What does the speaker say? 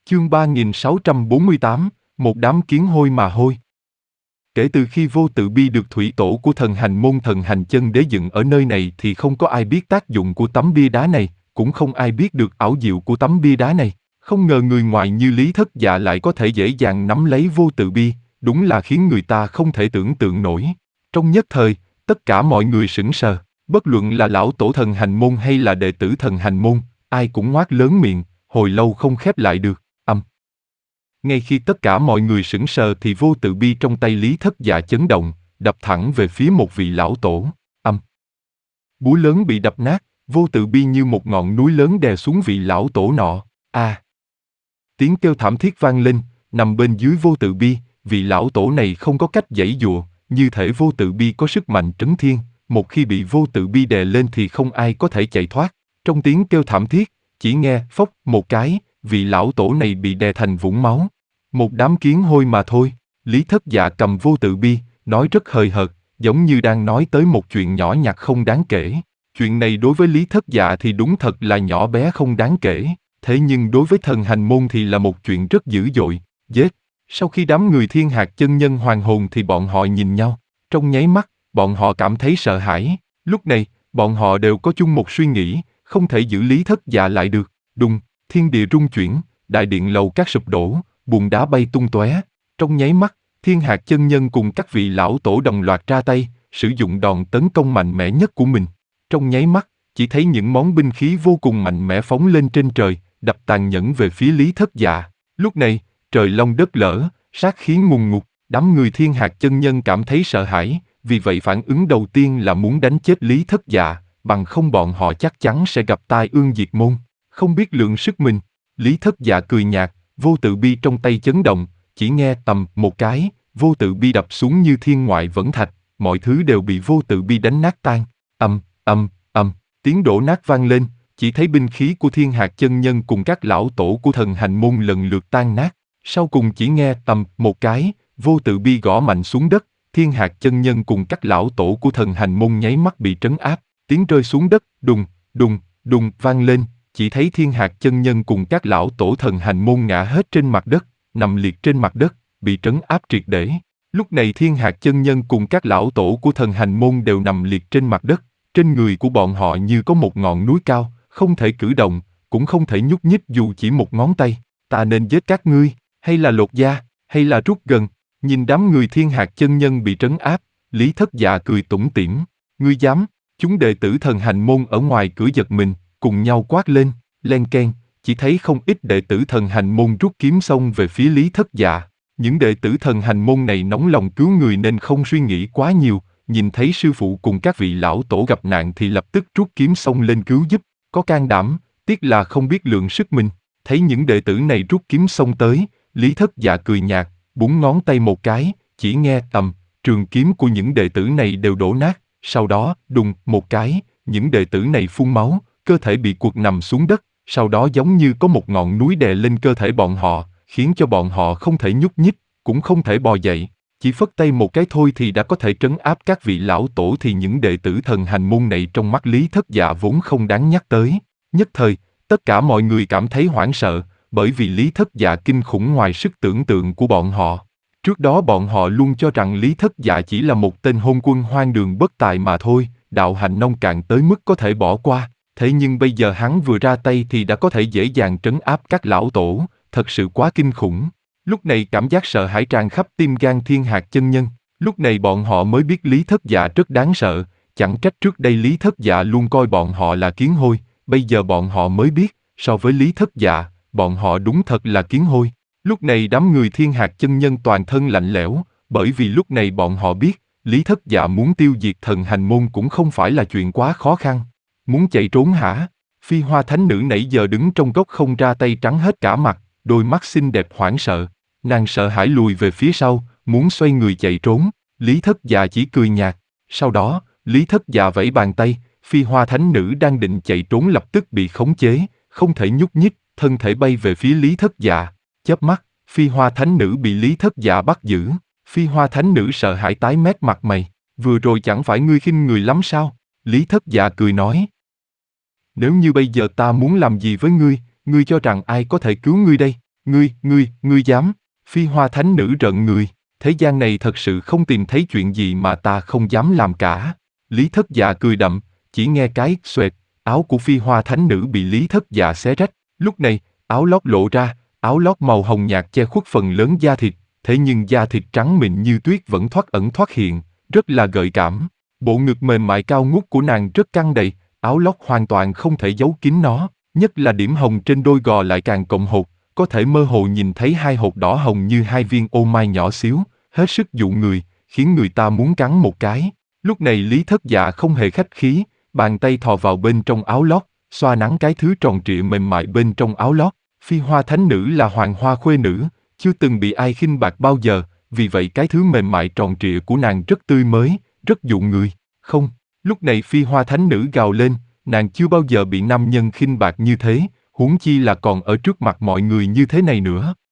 Chương 3648, một đám kiến hôi mà hôi. Kể từ khi vô tự bi được thủy tổ của thần hành môn thần hành chân đế dựng ở nơi này thì không có ai biết tác dụng của tấm bia đá này, cũng không ai biết được ảo diệu của tấm bia đá này. Không ngờ người ngoài như Lý Thất Dạ lại có thể dễ dàng nắm lấy vô tự bi, đúng là khiến người ta không thể tưởng tượng nổi. Trong nhất thời, tất cả mọi người sững sờ, bất luận là lão tổ thần hành môn hay là đệ tử thần hành môn, ai cũng ngoác lớn miệng, hồi lâu không khép lại được. Ngay khi tất cả mọi người sững sờ thì vô tự bi trong tay Lý Thất Dạ chấn động, đập thẳng về phía một vị lão tổ. Búa lớn bị đập nát, vô tự bi như một ngọn núi lớn đè xuống vị lão tổ nọ. Tiếng kêu thảm thiết vang lên, nằm bên dưới vô tự bi, vị lão tổ này không có cách giãy giụa, như thể vô tự bi có sức mạnh trấn thiên, một khi bị vô tự bi đè lên thì không ai có thể chạy thoát. Trong tiếng kêu thảm thiết, chỉ nghe phốc một cái, vị lão tổ này bị đè thành vũng máu. Một đám kiến hôi mà thôi. Lý Thất Dạ cầm vô tự bi, nói rất hời hợt, giống như đang nói tới một chuyện nhỏ nhặt không đáng kể. Chuyện này đối với Lý Thất Dạ thì đúng thật là nhỏ bé không đáng kể, thế nhưng đối với thần hành môn thì là một chuyện rất dữ dội. Giết! Sau khi đám người Thiên Hạc chân nhân hoàn hồn thì bọn họ nhìn nhau, trong nháy mắt, bọn họ cảm thấy sợ hãi. Lúc này, bọn họ đều có chung một suy nghĩ, không thể giữ Lý Thất Dạ lại được. Đùng, thiên địa rung chuyển, đại điện lầu các sụp đổ, bùn đá bay tung tóe. Trong nháy mắt, Thiên Hạc chân nhân cùng các vị lão tổ đồng loạt ra tay, sử dụng đòn tấn công mạnh mẽ nhất của mình. Trong nháy mắt, chỉ thấy những món binh khí vô cùng mạnh mẽ phóng lên trên trời, đập tàn nhẫn về phía Lý Thất Dạ. Lúc này, trời long đất lở, sát khí ngùn ngụt, đám người Thiên Hạc chân nhân cảm thấy sợ hãi, vì vậy phản ứng đầu tiên là muốn đánh chết Lý Thất Dạ, bằng không bọn họ chắc chắn sẽ gặp tai ương diệt môn. Không biết lượng sức mình, Lý Thất Dạ cười nhạt, vô tự bi trong tay chấn động, chỉ nghe tầm một cái, vô tự bi đập xuống như thiên ngoại vẫn thạch, mọi thứ đều bị vô tự bi đánh nát tan. Tiếng đổ nát vang lên, chỉ thấy binh khí của Thiên Hạc chân nhân cùng các lão tổ của thần hành môn lần lượt tan nát. Sau cùng chỉ nghe tầm một cái, vô tự bi gõ mạnh xuống đất, Thiên Hạc chân nhân cùng các lão tổ của thần hành môn nháy mắt bị trấn áp, tiếng rơi xuống đất, đùng, đùng, đùng vang lên, chỉ thấy Thiên Hạc chân nhân cùng các lão tổ thần hành môn ngã hết trên mặt đất, nằm liệt trên mặt đất, bị trấn áp triệt để. Lúc này Thiên Hạc chân nhân cùng các lão tổ của thần hành môn đều nằm liệt trên mặt đất, trên người của bọn họ như có một ngọn núi cao, không thể cử động, cũng không thể nhúc nhích dù chỉ một ngón tay. Ta nên giết các ngươi, hay là lột da, hay là rút gần? Nhìn đám người Thiên Hạc chân nhân bị trấn áp, Lý Thất Dạ cười tủm tỉm. Ngươi dám? Chúng đệ tử thần hành môn ở ngoài cửa giật mình, cùng nhau quát lên, len keng, chỉ thấy không ít đệ tử thần hành môn rút kiếm xông về phía Lý Thất Dạ. Những đệ tử thần hành môn này nóng lòng cứu người nên không suy nghĩ quá nhiều, nhìn thấy sư phụ cùng các vị lão tổ gặp nạn thì lập tức rút kiếm xông lên cứu giúp, có can đảm, tiếc là không biết lượng sức mình. Thấy những đệ tử này rút kiếm xông tới, Lý Thất Dạ cười nhạt, búng ngón tay một cái, chỉ nghe tầm, trường kiếm của những đệ tử này đều đổ nát, sau đó, đùng, một cái, những đệ tử này phun máu, cơ thể bị quật nằm xuống đất, sau đó giống như có một ngọn núi đè lên cơ thể bọn họ, khiến cho bọn họ không thể nhúc nhích, cũng không thể bò dậy. Chỉ phất tay một cái thôi thì đã có thể trấn áp các vị lão tổ thì những đệ tử thần hành môn này trong mắt Lý Thất Dạ vốn không đáng nhắc tới. Nhất thời, tất cả mọi người cảm thấy hoảng sợ, bởi vì Lý Thất Dạ kinh khủng ngoài sức tưởng tượng của bọn họ. Trước đó bọn họ luôn cho rằng Lý Thất Dạ chỉ là một tên hôn quân hoang đường bất tài mà thôi, đạo hành nông cạn tới mức có thể bỏ qua. Thế nhưng bây giờ hắn vừa ra tay thì đã có thể dễ dàng trấn áp các lão tổ, thật sự quá kinh khủng. Lúc này cảm giác sợ hãi tràn khắp tim gan Thiên Hạc chân nhân, lúc này bọn họ mới biết Lý Thất Dạ rất đáng sợ, chẳng trách trước đây Lý Thất Dạ luôn coi bọn họ là kiến hôi, bây giờ bọn họ mới biết, so với Lý Thất Dạ, bọn họ đúng thật là kiến hôi. Lúc này đám người Thiên Hạc chân nhân toàn thân lạnh lẽo, bởi vì lúc này bọn họ biết, Lý Thất Dạ muốn tiêu diệt thần hành môn cũng không phải là chuyện quá khó khăn. Muốn chạy trốn hả? Phi Hoa Thánh Nữ nãy giờ đứng trong góc không ra tay trắng hết cả mặt, đôi mắt xinh đẹp hoảng sợ. Nàng sợ hãi lùi về phía sau, muốn xoay người chạy trốn. Lý Thất Dạ chỉ cười nhạt. Sau đó, Lý Thất Dạ vẫy bàn tay, Phi Hoa Thánh Nữ đang định chạy trốn lập tức bị khống chế, không thể nhúc nhích, thân thể bay về phía Lý Thất Dạ. Chớp mắt, Phi Hoa Thánh Nữ bị Lý Thất Dạ bắt giữ. Phi Hoa Thánh Nữ sợ hãi tái mét mặt mày. Vừa rồi chẳng phải ngươi khinh người lắm sao? Lý Thất Dạ cười nói. Nếu như bây giờ ta muốn làm gì với ngươi, ngươi cho rằng ai có thể cứu ngươi đây? Ngươi dám? Phi Hoa Thánh Nữ rợn người, thế gian này thật sự không tìm thấy chuyện gì mà ta không dám làm cả. Lý Thất Dạ cười đậm, chỉ nghe cái xoẹt, áo của Phi Hoa Thánh Nữ bị Lý Thất Dạ xé rách. Lúc này, áo lót lộ ra, áo lót màu hồng nhạt che khuất phần lớn da thịt, thế nhưng da thịt trắng mịn như tuyết vẫn thoát ẩn thoát hiện, rất là gợi cảm. Bộ ngực mềm mại cao ngút của nàng rất căng đầy, áo lót hoàn toàn không thể giấu kín nó, nhất là điểm hồng trên đôi gò lại càng cộng hột, có thể mơ hồ nhìn thấy hai hột đỏ hồng như hai viên ô mai nhỏ xíu, hết sức dụ người, khiến người ta muốn cắn một cái. Lúc này Lý Thất Dạ không hề khách khí, bàn tay thò vào bên trong áo lót, xoa nắn cái thứ tròn trịa mềm mại bên trong áo lót. Phi Hoa Thánh Nữ là hoàng hoa khuê nữ, chưa từng bị ai khinh bạc bao giờ, vì vậy cái thứ mềm mại tròn trịa của nàng rất tươi mới, rất dụ người. Không, lúc này Phi Hoa Thánh Nữ gào lên, nàng chưa bao giờ bị nam nhân khinh bạc như thế, huống chi là còn ở trước mặt mọi người như thế này nữa.